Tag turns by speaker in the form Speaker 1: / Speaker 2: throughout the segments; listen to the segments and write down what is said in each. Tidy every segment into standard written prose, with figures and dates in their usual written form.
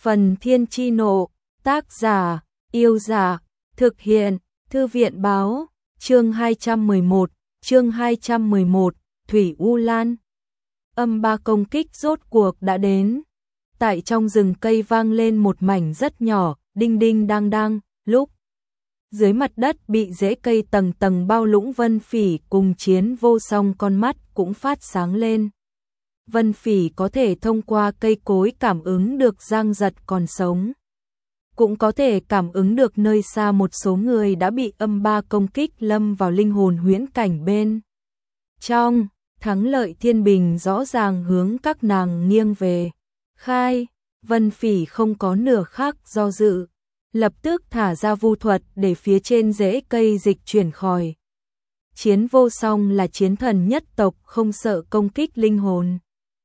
Speaker 1: Phần Thiên Chi Nộ, tác giả, Yêu Giả, thực hiện, Thư viện Báo, chương 211, Thủy U Lan. Âm ba công kích rốt cuộc đã đến. Tại trong rừng cây vang lên một mảnh rất nhỏ, đinh đinh đang đang, lúc dưới mặt đất bị rễ cây tầng tầng bao lũng, Vân Phỉ cùng Chiến Vô Song con mắt cũng phát sáng lên. Vân Phỉ có thể thông qua cây cối cảm ứng được Giang Giật còn sống. Cũng có thể cảm ứng được nơi xa một số người đã bị âm ba công kích lâm vào linh hồn huyễn cảnh bên trong. Thắng lợi thiên bình rõ ràng hướng các nàng nghiêng về. Khai, Vân Phỉ không có nửa khắc do dự, lập tức thả ra vu thuật để phía trên rễ cây dịch chuyển khỏi. Chiến Vô Song là chiến thần nhất tộc, không sợ công kích linh hồn.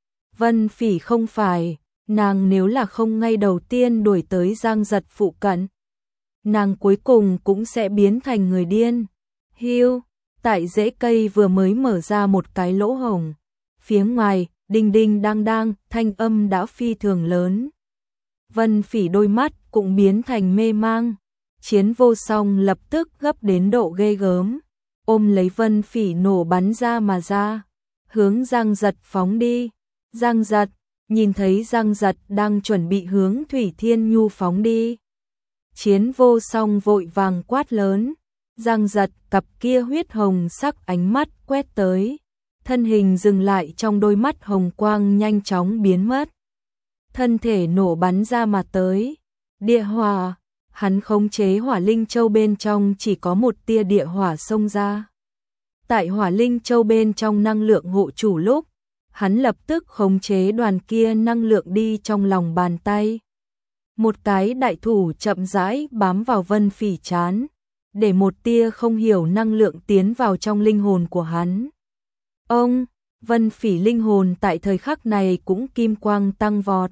Speaker 1: Vân Phỉ không phải, nàng nếu là không ngay đầu tiên đuổi tới Giang Giật phụ cận, nàng cuối cùng cũng sẽ biến thành người điên. Hiu, tại rễ cây vừa mới mở ra một cái lỗ hổng, phía ngoài, đinh đinh đang đang, thanh âm đã phi thường lớn. Vân Phỉ đôi mắt cũng biến thành mê mang. Chiến Vô Song lập tức gấp đến độ ghê gớm, ôm lấy Vân Phỉ nổ bắn ra mà ra, hướng Giang Giật phóng đi. Giang Giật, nhìn thấy Giang Giật đang chuẩn bị hướng Thủy Thiên Nhu phóng đi, Chiến Vô Song vội vàng quát lớn. Giang Giật cặp kia huyết hồng sắc ánh mắt quét tới, thân hình dừng lại trong đôi mắt hồng quang nhanh chóng biến mất. Thân thể nổ bắn ra mà tới. Địa hỏa, hắn khống chế hỏa linh châu bên trong chỉ có một tia địa hỏa xông ra. Tại hỏa linh châu bên trong năng lượng hộ chủ lúc, hắn lập tức khống chế đoàn kia năng lượng đi trong lòng bàn tay. Một cái đại thủ chậm rãi bám vào Vân Phỉ trán, để một tia không hiểu năng lượng tiến vào trong linh hồn của hắn. Ông, Vân Phỉ linh hồn tại thời khắc này cũng kim quang tăng vọt.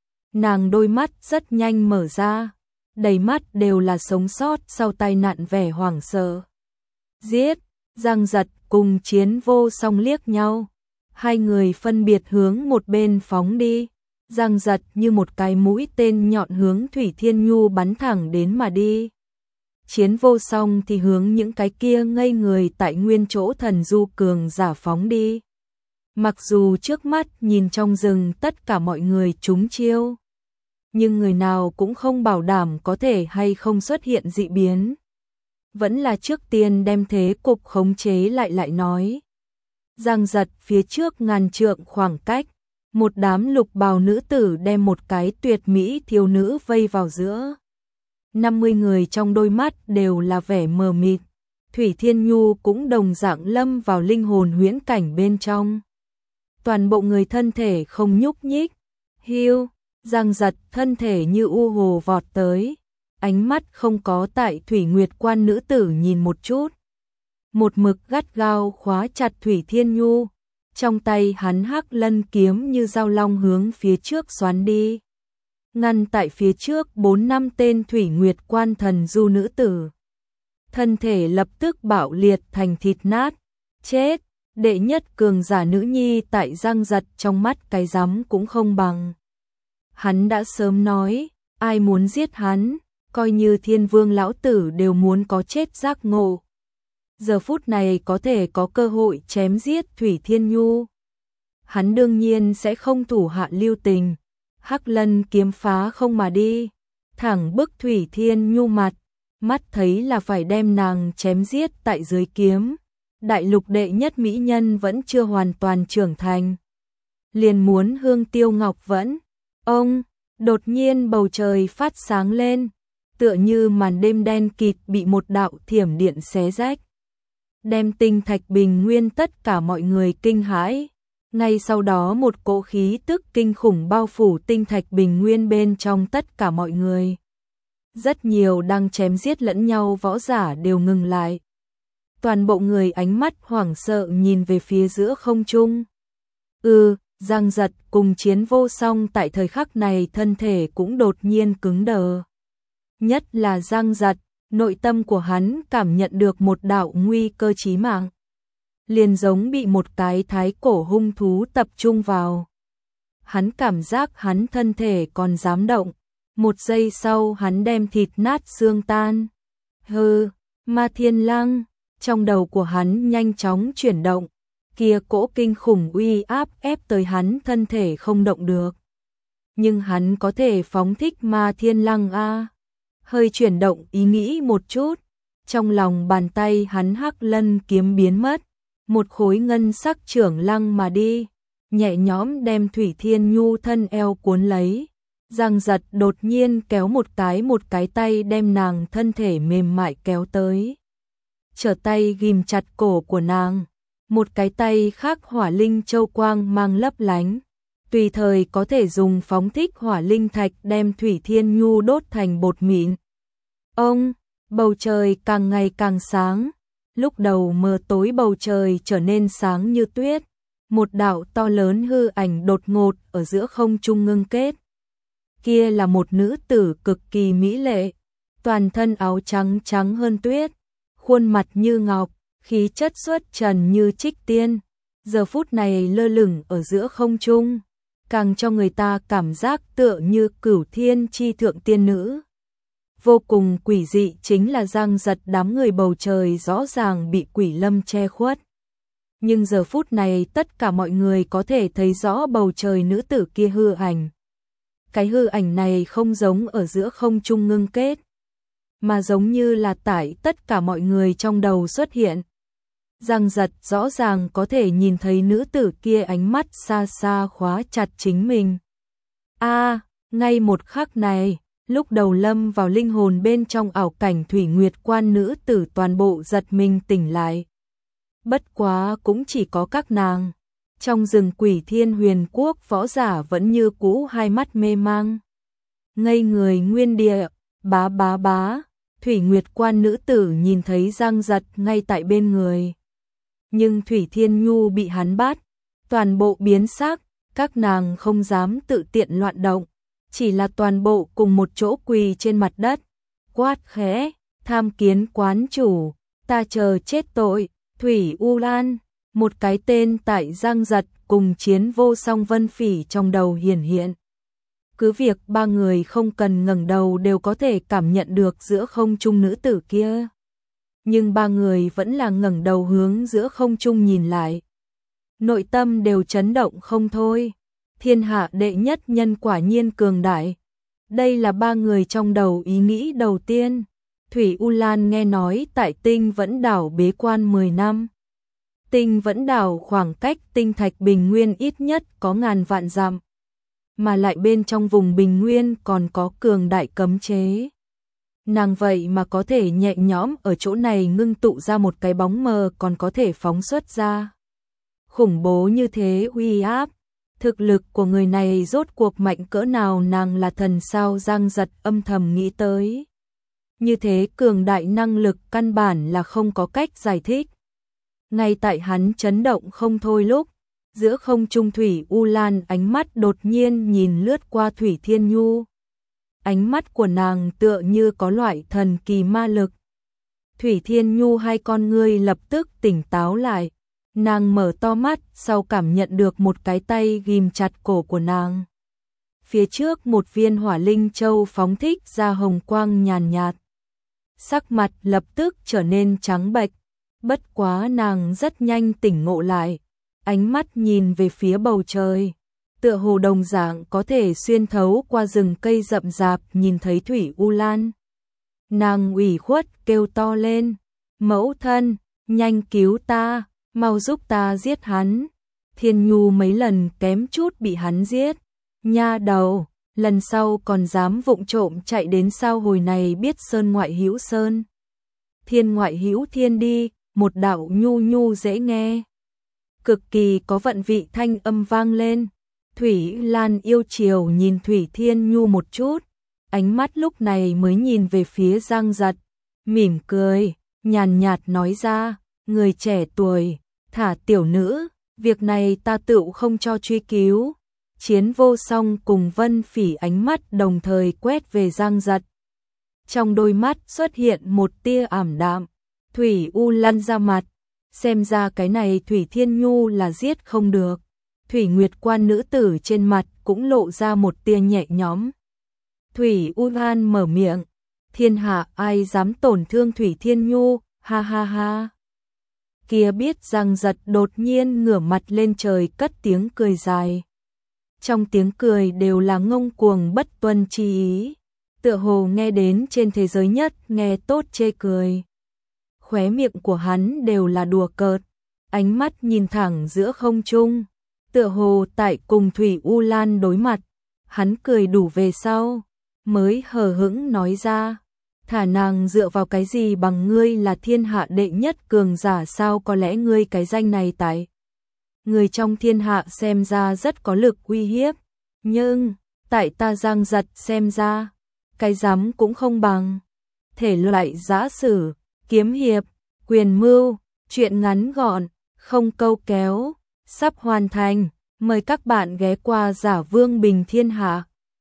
Speaker 1: Nàng đôi mắt rất nhanh mở ra, đầy mắt đều là sống sót sau tai nạn vẻ hoảng sợ. Giết, Giang Giật cùng Chiến Vô Song liếc nhau. Hai người phân biệt hướng một bên phóng đi. Giang Giật như một cái mũi tên nhọn hướng Thủy Thiên Nhu bắn thẳng đến mà đi. Chiến Vô Song thì hướng những cái kia ngây người tại nguyên chỗ thần du cường giả phóng đi. Mặc dù trước mắt nhìn trong rừng tất cả mọi người trúng chiêu, nhưng người nào cũng không bảo đảm có thể hay không xuất hiện dị biến. Vẫn là trước tiên đem thế cục khống chế lại nói. Giang Giật phía trước ngàn trượng khoảng cách, một đám lục bào nữ tử đem một cái tuyệt mỹ thiếu nữ vây vào giữa. 50 người trong đôi mắt đều là vẻ mờ mịt. Thủy Thiên Nhu cũng đồng dạng lâm vào linh hồn huyễn cảnh bên trong. Toàn bộ người thân thể không nhúc nhích. Hiu, Giang Giật thân thể như u hồ vọt tới, ánh mắt không có tại Thủy Nguyệt Quan nữ tử nhìn một chút. Một mực gắt gao khóa chặt Thủy Thiên Nhu, trong tay hắn hắc lân kiếm như dao long hướng phía trước xoắn đi. Ngăn tại phía trước 4-5 tên Thủy Nguyệt Quan thần du nữ tử. Thân thể lập tức bạo liệt thành thịt nát. Chết, đệ nhất cường giả nữ nhi tại Giang Giật trong mắt cái rắm cũng không bằng. Hắn đã sớm nói, ai muốn giết hắn, coi như Thiên Vương lão tử đều muốn có chết giác ngộ. Giờ phút này có thể có cơ hội chém giết Thủy Thiên Nhu, hắn đương nhiên sẽ không thủ hạ lưu tình. Hắc lân kiếm phá không mà đi, thẳng bức Thủy Thiên Nhu mặt, mắt thấy là phải đem nàng chém giết tại dưới kiếm. Đại lục đệ nhất mỹ nhân vẫn chưa hoàn toàn trưởng thành, liền muốn hương tiêu ngọc vẫn. Ông, đột nhiên bầu trời phát sáng lên, tựa như màn đêm đen kịt bị một đạo thiểm điện xé rách, đem tinh thạch bình nguyên tất cả mọi người kinh hãi. Ngay sau đó một cỗ khí tức kinh khủng bao phủ tinh thạch bình nguyên bên trong tất cả mọi người. Rất nhiều đang chém giết lẫn nhau võ giả đều ngừng lại. Toàn bộ người ánh mắt hoảng sợ nhìn về phía giữa không trung. Giang Giật cùng Chiến Vô Song tại thời khắc này thân thể cũng đột nhiên cứng đờ. Nhất là Giang Giật, nội tâm của hắn cảm nhận được một đạo nguy cơ chí mạng. Liền giống bị một cái thái cổ hung thú tập trung vào. Hắn cảm giác hắn thân thể còn dám động, một giây sau hắn đem thịt nát xương tan. Hừ, Ma Thiên Lăng, trong đầu của hắn nhanh chóng chuyển động, kia cỗ kinh khủng uy áp ép tới hắn thân thể không động được. Nhưng hắn có thể phóng thích Ma Thiên Lăng a. Hơi chuyển động ý nghĩ một chút, trong lòng bàn tay hắn hắc lân kiếm biến mất, một khối ngân sắc trưởng lăng mà đi, nhẹ nhõm đem Thủy Thiên Nhu thân eo cuốn lấy. Giang Giật đột nhiên kéo một cái tay đem nàng thân thể mềm mại kéo tới. Trở tay ghim chặt cổ của nàng, một cái tay khác hỏa linh châu quang mang lấp lánh, tùy thời có thể dùng phóng thích hỏa linh thạch đem Thủy Thiên Nhu đốt thành bột mịn. Ông, bầu trời càng ngày càng sáng, lúc đầu mờ tối bầu trời trở nên sáng như tuyết, một đạo to lớn hư ảnh đột ngột ở giữa không trung ngưng kết. Kia là một nữ tử cực kỳ mỹ lệ, toàn thân áo trắng trắng hơn tuyết, khuôn mặt như ngọc, khí chất xuất trần như trích tiên, giờ phút này lơ lửng ở giữa không trung, càng cho người ta cảm giác tựa như cửu thiên chi thượng tiên nữ. Vô cùng quỷ dị chính là Giang Giật đám người bầu trời rõ ràng bị quỷ lâm che khuất. Nhưng giờ phút này tất cả mọi người có thể thấy rõ bầu trời nữ tử kia hư ảnh. Cái hư ảnh này không giống ở giữa không trung ngưng kết, mà giống như là tại tất cả mọi người trong đầu xuất hiện. Giang Giật rõ ràng có thể nhìn thấy nữ tử kia ánh mắt xa xa khóa chặt chính mình. Ngay một khắc này, lúc đầu lâm vào linh hồn bên trong ảo cảnh Thủy Nguyệt Quan nữ tử toàn bộ giật mình tỉnh lại. Bất quá cũng chỉ có các nàng. Trong rừng Quỷ Thiên Huyền Quốc võ giả vẫn như cũ hai mắt mê mang. Ngây người nguyên địa, bá. Thủy Nguyệt Quan nữ tử nhìn thấy Giang Giật ngay tại bên người. Nhưng Thủy Thiên Nhu bị hắn bắt, toàn bộ biến sắc, các nàng không dám tự tiện loạn động, chỉ là toàn bộ cùng một chỗ quỳ trên mặt đất, quát khẽ, tham kiến quán chủ, ta chờ chết tội. Thủy U Lan, một cái tên tại Giang Giật cùng Chiến Vô Song Vân Phỉ trong đầu hiển hiện. Cứ việc ba người không cần ngẩng đầu đều có thể cảm nhận được giữa không trung nữ tử kia. Nhưng ba người vẫn là ngẩng đầu hướng giữa không trung nhìn lại. Nội tâm đều chấn động không thôi. Thiên hạ đệ nhất nhân quả nhiên cường đại. Đây là ba người trong đầu ý nghĩ đầu tiên. Thủy U Lan nghe nói tại Tinh Vẫn Đảo bế quan 10 năm. Tinh Vẫn Đảo khoảng cách tinh thạch bình nguyên ít nhất có ngàn vạn dặm. Mà lại bên trong vùng bình nguyên còn có cường đại cấm chế. Nàng vậy mà có thể nhẹ nhõm ở chỗ này ngưng tụ ra một cái bóng mờ còn có thể phóng xuất ra. Khủng bố như thế uy áp. Thực lực của người này rốt cuộc mạnh cỡ nào, nàng là thần sao? Giang Giật âm thầm nghĩ tới. Như thế cường đại năng lực căn bản là không có cách giải thích. Ngay tại hắn chấn động không thôi lúc, giữa không trung Thủy U Lan ánh mắt đột nhiên nhìn lướt qua Thủy Thiên Nhu. Ánh mắt của nàng tựa như có loại thần kỳ ma lực. Thủy Thiên Nhu hai con ngươi lập tức tỉnh táo lại. Nàng mở to mắt sau cảm nhận được một cái tay ghim chặt cổ của nàng. Phía trước một viên hỏa linh châu phóng thích ra hồng quang nhàn nhạt. Sắc mặt lập tức trở nên trắng bệch. Bất quá nàng rất nhanh tỉnh ngộ lại. Ánh mắt nhìn về phía bầu trời. Tựa hồ đồng dạng có thể xuyên thấu qua rừng cây rậm rạp nhìn thấy Thủy U Lan. Nàng ủy khuất kêu to lên. Mẫu thân, nhanh cứu ta, mau giúp ta giết hắn. Thiên Nhu mấy lần kém chút bị hắn giết. Nha đầu, lần sau còn dám vụng trộm chạy đến sao? Hồi này biết sơn ngoại hữu sơn, thiên ngoại hữu thiên đi, một đạo nhu nhu dễ nghe, cực kỳ có vận vị thanh âm vang lên. Thủy Lan yêu chiều nhìn Thủy Thiên Nhu một chút, ánh mắt lúc này mới nhìn về phía Giang Giật, mỉm cười, nhàn nhạt nói ra, người trẻ tuổi, thả tiểu nữ, việc này ta tựu không cho truy cứu. Chiến Vô Song cùng Vân Phỉ ánh mắt đồng thời quét về Giang Giật. Trong đôi mắt xuất hiện một tia ảm đạm. Thủy U Lan ra mặt, xem ra cái này Thủy Thiên Nhu là giết không được. Thủy Nguyệt Quan nữ tử trên mặt cũng lộ ra một tia nhẹ nhõm. Thủy U Lan mở miệng, thiên hạ ai dám tổn thương Thủy Thiên Nhu, ha ha ha. Kia biết rằng giật đột nhiên ngửa mặt lên trời cất tiếng cười dài. Trong tiếng cười đều là ngông cuồng bất tuân chi ý, tựa hồ nghe đến trên thế giới nhất nghe tốt chê cười. Khóe miệng của hắn đều là đùa cợt, ánh mắt nhìn thẳng giữa không trung, tựa hồ tại cùng Thủy U Lan đối mặt. Hắn cười đủ về sau, mới hờ hững nói ra, thả nàng dựa vào cái gì bằng ngươi là thiên hạ đệ nhất cường giả sao, có lẽ ngươi cái danh này tại người trong thiên hạ xem ra rất có lực uy hiếp, nhưng tại ta Giang Giật xem ra, cái dám cũng không bằng. Thể loại giã sử, kiếm hiệp, quyền mưu, truyện ngắn gọn, không câu kéo, sắp hoàn thành, mời các bạn ghé qua Giả Vương Bình Thiên Hạ.